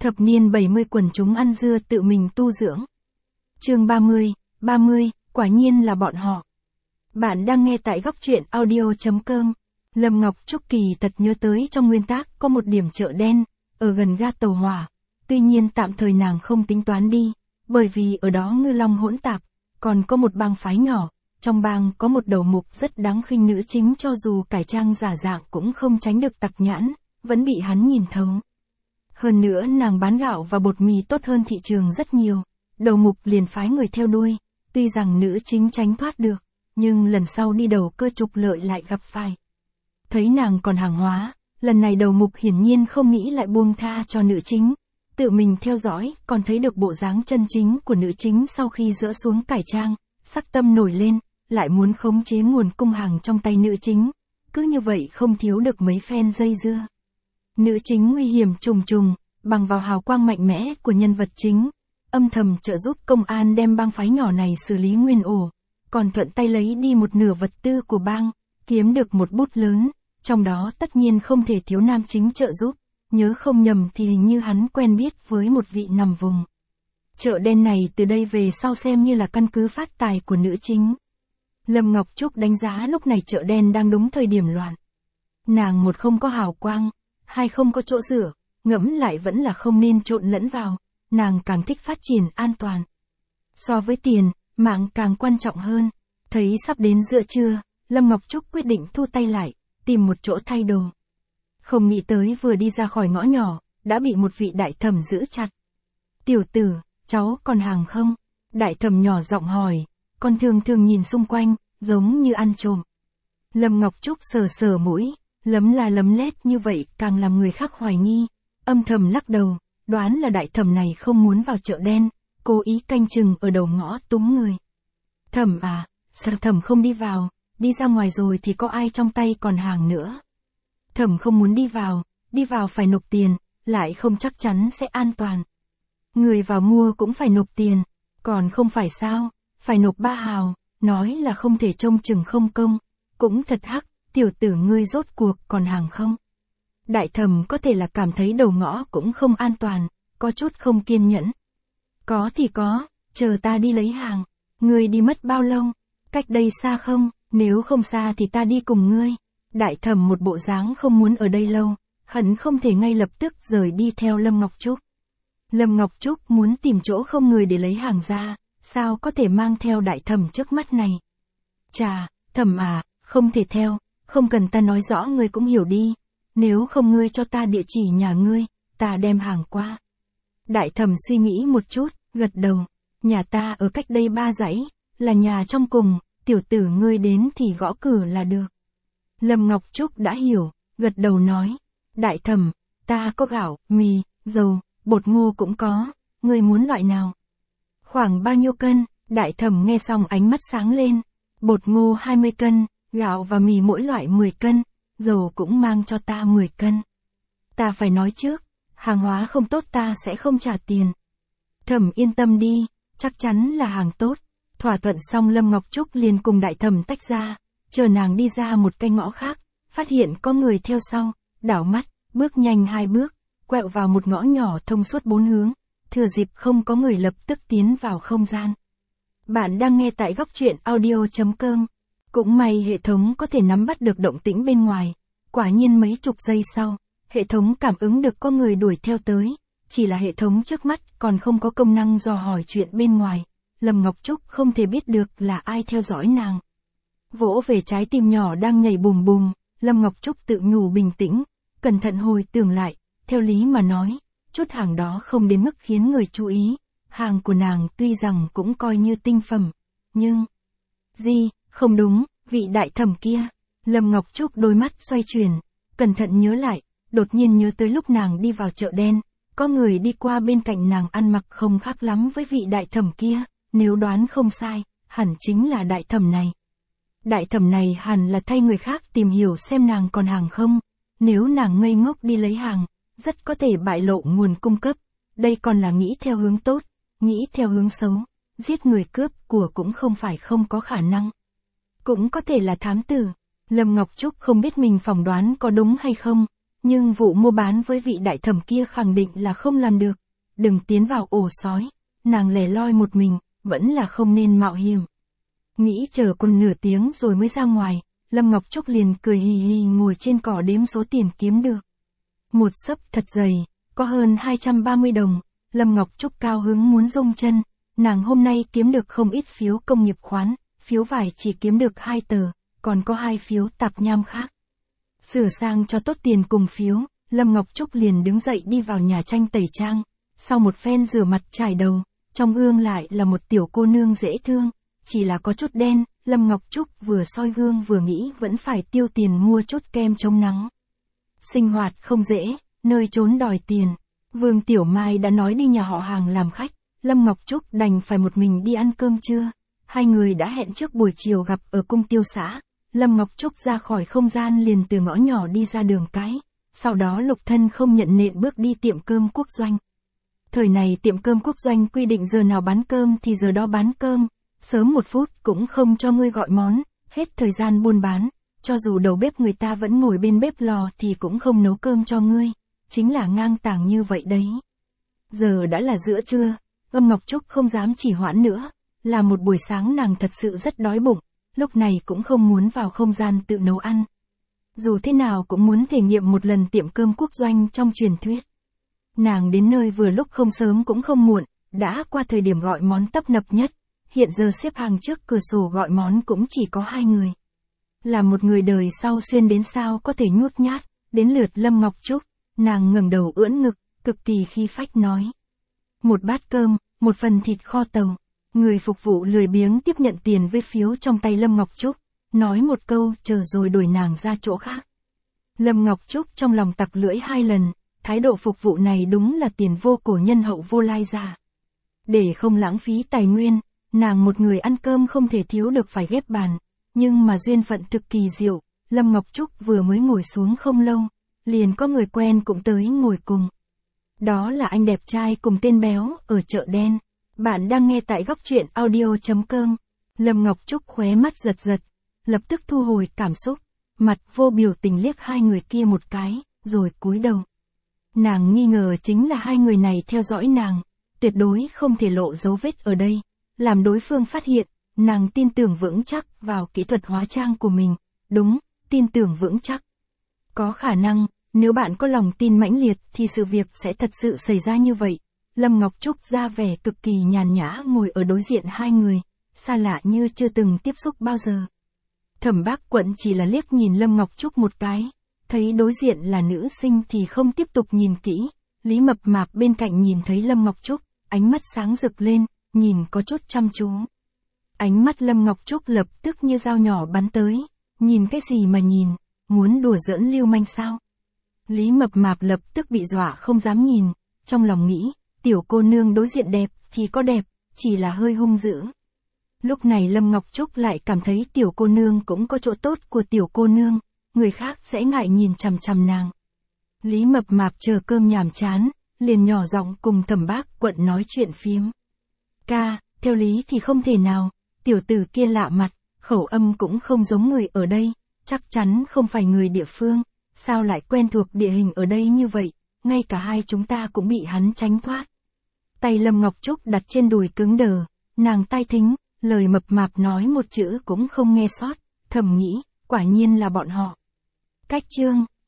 Thập niên 70 quần chúng ăn dưa tự mình tu dưỡng. Chương 30, quả nhiên là bọn họ. Bạn đang nghe tại góc truyện audio.com. Lâm Ngọc Trúc kỳ thật nhớ tới trong nguyên tác có một điểm chợ đen, ở gần ga tàu hỏa. Tuy nhiên tạm thời nàng không tính toán đi, bởi vì ở đó ngư long hỗn tạp, còn có một bang phái nhỏ. Trong bang có một đầu mục rất đáng khinh nữ chính, cho dù cải trang giả dạng cũng không tránh được tặc nhãn, vẫn bị hắn nhìn thấu. Hơn nữa nàng bán gạo và bột mì tốt hơn thị trường rất nhiều, đầu mục liền phái người theo đuôi, tuy rằng nữ chính tránh thoát được, nhưng lần sau đi đầu cơ trục lợi lại gặp phải. Thấy nàng còn hàng hóa, lần này đầu mục hiển nhiên không nghĩ lại buông tha cho nữ chính, tự mình theo dõi, còn thấy được bộ dáng chân chính của nữ chính sau khi dỡ xuống cải trang, sắc tâm nổi lên, lại muốn khống chế nguồn cung hàng trong tay nữ chính, cứ như vậy không thiếu được mấy phen dây dưa. Nữ chính nguy hiểm trùng trùng, bằng vào hào quang mạnh mẽ của nhân vật chính, âm thầm trợ giúp công an đem bang phái nhỏ này xử lý nguyên ổ, còn thuận tay lấy đi một nửa vật tư của bang, kiếm được một bút lớn, trong đó tất nhiên không thể thiếu nam chính trợ giúp, nhớ không nhầm thì hình như hắn quen biết với một vị nằm vùng. Chợ đen này từ đây về sau xem như là căn cứ phát tài của nữ chính. Lâm Ngọc Trúc đánh giá lúc này chợ đen đang đúng thời điểm loạn. Nàng một không có hào quang, hai không có chỗ rửa, ngẫm lại vẫn là không nên trộn lẫn vào, nàng càng thích phát triển an toàn. So với tiền, mạng càng quan trọng hơn. Thấy sắp đến giữa trưa, Lâm Ngọc Trúc quyết định thu tay lại, tìm một chỗ thay đồ. Không nghĩ tới vừa đi ra khỏi ngõ nhỏ, đã bị một vị đại thẩm giữ chặt. Tiểu tử, cháu còn hàng không? Đại thẩm nhỏ giọng hỏi, con thường thường nhìn xung quanh, giống như ăn trộm. Lâm Ngọc Trúc sờ sờ mũi, lấm la lấm lét như vậy càng làm người khác hoài nghi, âm thầm lắc đầu, đoán là đại thẩm này không muốn vào chợ đen, cố ý canh chừng ở đầu ngõ túm người. Thẩm à, sao thẩm không đi vào, đi ra ngoài rồi thì có ai trong tay còn hàng nữa. Thẩm không muốn đi vào phải nộp tiền, lại không chắc chắn sẽ an toàn. Người vào mua cũng phải nộp tiền, còn không phải sao, phải nộp 3 hào, nói là không thể trông chừng không công, cũng thật hắc, tiểu tử ngươi rốt cuộc còn hàng không. Đại thẩm có thể là cảm thấy đầu ngõ cũng không an toàn, có chút không kiên nhẫn. Có thì có, chờ ta đi lấy hàng, ngươi đi mất bao lâu, cách đây xa không, nếu không xa thì ta đi cùng ngươi. Đại thẩm một bộ dáng không muốn ở đây lâu, hận không thể ngay lập tức rời đi theo Lâm Ngọc Trúc. Lâm Ngọc Trúc muốn tìm chỗ không người để lấy hàng ra, sao có thể mang theo đại thẩm trước mắt này. Chà, thẩm à, không thể theo, không cần ta nói rõ ngươi cũng hiểu đi, nếu không ngươi cho ta địa chỉ nhà ngươi, ta đem hàng qua. Đại thẩm suy nghĩ một chút, gật đầu, nhà ta ở cách đây 3 dãy, là nhà trong cùng, tiểu tử ngươi đến thì gõ cửa là được. Lâm Ngọc Trúc đã hiểu, gật đầu nói, đại thẩm, ta có gạo, mì, dầu, bột ngô cũng có, ngươi muốn loại nào? Khoảng bao nhiêu cân? Đại thẩm nghe xong ánh mắt sáng lên, bột ngô 20 cân, gạo và mì mỗi loại 10 cân, dầu cũng mang cho ta 10 cân. Ta phải nói trước, hàng hóa không tốt ta sẽ không trả tiền. Thẩm yên tâm đi, chắc chắn là hàng tốt. Thỏa thuận xong Lâm Ngọc Trúc liền cùng đại thẩm tách ra, chờ nàng đi ra một cái ngõ khác, phát hiện có người theo sau, đảo mắt, bước nhanh 2 bước, quẹo vào một ngõ nhỏ thông suốt 4 hướng, thừa dịp không có người lập tức tiến vào không gian. Bạn đang nghe tại góc truyện audio.com. Cũng may hệ thống có thể nắm bắt được động tĩnh bên ngoài, quả nhiên mấy chục giây sau, hệ thống cảm ứng được có người đuổi theo tới, chỉ là hệ thống trước mắt còn không có công năng dò hỏi chuyện bên ngoài, Lâm Ngọc Trúc không thể biết được là ai theo dõi nàng. Vỗ về trái tim nhỏ đang nhảy bùm bùm, Lâm Ngọc Trúc tự nhủ bình tĩnh, cẩn thận hồi tưởng lại, theo lý mà nói, chút hàng đó không đến mức khiến người chú ý, hàng của nàng tuy rằng cũng coi như tinh phẩm, nhưng... Không đúng, vị đại thẩm kia. Lâm Ngọc Trúc đôi mắt xoay chuyển, cẩn thận nhớ lại, đột nhiên nhớ tới lúc nàng đi vào chợ đen, có người đi qua bên cạnh nàng ăn mặc không khác lắm với vị đại thẩm kia, nếu đoán không sai, hẳn chính là đại thẩm này. Đại thẩm này hẳn là thay người khác tìm hiểu xem nàng còn hàng không, nếu nàng ngây ngốc đi lấy hàng, rất có thể bại lộ nguồn cung cấp, đây còn là nghĩ theo hướng tốt, nghĩ theo hướng xấu, giết người cướp của cũng không phải không có khả năng. Cũng có thể là thám tử. Lâm Ngọc Trúc không biết mình phỏng đoán có đúng hay không, nhưng vụ mua bán với vị đại thẩm kia khẳng định là không làm được. Đừng tiến vào ổ sói, nàng lẻ loi một mình, vẫn là không nên mạo hiểm. Nghĩ chờ còn nửa tiếng rồi mới ra ngoài, Lâm Ngọc Trúc liền cười hì hì ngồi trên cỏ đếm số tiền kiếm được. Một xấp thật dày, có hơn 230 đồng, Lâm Ngọc Trúc cao hứng muốn rung chân, nàng hôm nay kiếm được không ít phiếu công nghiệp khoán, phiếu vải chỉ kiếm được 2 tờ, còn có 2 phiếu tạp nham khác. Sửa sang cho tốt tiền cùng phiếu, Lâm Ngọc Trúc liền đứng dậy đi vào nhà tranh tẩy trang, sau một phen rửa mặt chải đầu, trong gương lại là một tiểu cô nương dễ thương, chỉ là có chút đen, Lâm Ngọc Trúc vừa soi gương vừa nghĩ vẫn phải tiêu tiền mua chút kem chống nắng. Sinh hoạt không dễ, nơi trốn đòi tiền. Vương Tiểu Mai đã nói đi nhà họ hàng làm khách, Lâm Ngọc Trúc đành phải một mình đi ăn cơm trưa. Hai người đã hẹn trước buổi chiều gặp ở cung tiêu xã. Lâm Ngọc Trúc ra khỏi không gian liền từ ngõ nhỏ đi ra đường cái. Sau đó Lục Thân không nhận nện bước đi tiệm cơm quốc doanh. Thời này tiệm cơm quốc doanh quy định giờ nào bán cơm thì giờ đó bán cơm. Sớm 1 phút cũng không cho ngươi gọi món, hết thời gian buôn bán. Cho dù đầu bếp người ta vẫn ngồi bên bếp lò thì cũng không nấu cơm cho ngươi. Chính là ngang tàng như vậy đấy. Giờ đã là giữa trưa, Lâm Ngọc Trúc không dám trì hoãn nữa. Là một buổi sáng nàng thật sự rất đói bụng, lúc này cũng không muốn vào không gian tự nấu ăn. Dù thế nào cũng muốn thể nghiệm một lần tiệm cơm quốc doanh trong truyền thuyết. Nàng đến nơi vừa lúc không sớm cũng không muộn, đã qua thời điểm gọi món tấp nập nhất. Hiện giờ xếp hàng trước cửa sổ gọi món cũng chỉ có 2 người. Là một người đời sau xuyên đến sao có thể nhút nhát, đến lượt Lâm Ngọc Trúc, nàng ngẩng đầu ưỡn ngực, cực kỳ khí phách nói. 1 bát cơm, 1 phần thịt kho tàu. Người phục vụ lười biếng tiếp nhận tiền với phiếu trong tay Lâm Ngọc Trúc, nói một câu chờ rồi đuổi nàng ra chỗ khác. Lâm Ngọc Trúc trong lòng tặc lưỡi 2 lần, thái độ phục vụ này đúng là tiền vô cổ nhân hậu vô lai giả. Để không lãng phí tài nguyên, nàng một người ăn cơm không thể thiếu được phải ghép bàn, nhưng mà duyên phận thực kỳ diệu, Lâm Ngọc Trúc vừa mới ngồi xuống không lâu, liền có người quen cũng tới ngồi cùng. Đó là anh đẹp trai cùng tên béo ở chợ đen. Bạn đang nghe tại góc truyện audio.com. Lâm Ngọc Trúc khóe mắt giật giật, lập tức thu hồi cảm xúc, mặt vô biểu tình liếc 2 người kia một cái, rồi cúi đầu. Nàng nghi ngờ chính là 2 người này theo dõi nàng, tuyệt đối không thể lộ dấu vết ở đây, làm đối phương phát hiện, nàng tin tưởng vững chắc vào kỹ thuật hóa trang của mình, đúng, tin tưởng vững chắc. Có khả năng, nếu bạn có lòng tin mãnh liệt thì sự việc sẽ thật sự xảy ra như vậy. Lâm Ngọc Trúc ra vẻ cực kỳ nhàn nhã ngồi ở đối diện 2 người, xa lạ như chưa từng tiếp xúc bao giờ. Thẩm Bác Quận chỉ là liếc nhìn Lâm Ngọc Trúc một cái, thấy đối diện là nữ sinh thì không tiếp tục nhìn kỹ. Lý Mập Mạp bên cạnh nhìn thấy Lâm Ngọc Trúc, ánh mắt sáng rực lên, nhìn có chút chăm chú. Ánh mắt Lâm Ngọc Trúc lập tức như dao nhỏ bắn tới, nhìn cái gì mà nhìn, muốn đùa giỡn lưu manh sao? Lý Mập Mạp lập tức bị dọa không dám nhìn, trong lòng nghĩ, tiểu cô nương đối diện đẹp thì có đẹp, chỉ là hơi hung dữ. Lúc này Lâm Ngọc Trúc lại cảm thấy tiểu cô nương cũng có chỗ tốt của tiểu cô nương, người khác sẽ ngại nhìn chằm chằm nàng. Lý Mập Mạp chờ cơm nhàm chán, liền nhỏ giọng cùng Thẩm Bác Quận nói chuyện phiếm. Ca, theo lý thì không thể nào, tiểu tử kia lạ mặt, khẩu âm cũng không giống người ở đây, chắc chắn không phải người địa phương, sao lại quen thuộc địa hình ở đây như vậy, ngay cả hai chúng ta cũng bị hắn tránh thoát. Tay Lâm Ngọc Trúc đặt trên đùi cứng đờ, nàng tai thính, lời Mập Mạp nói một chữ cũng không nghe sót, thầm nghĩ, quả nhiên là bọn họ. Cách chương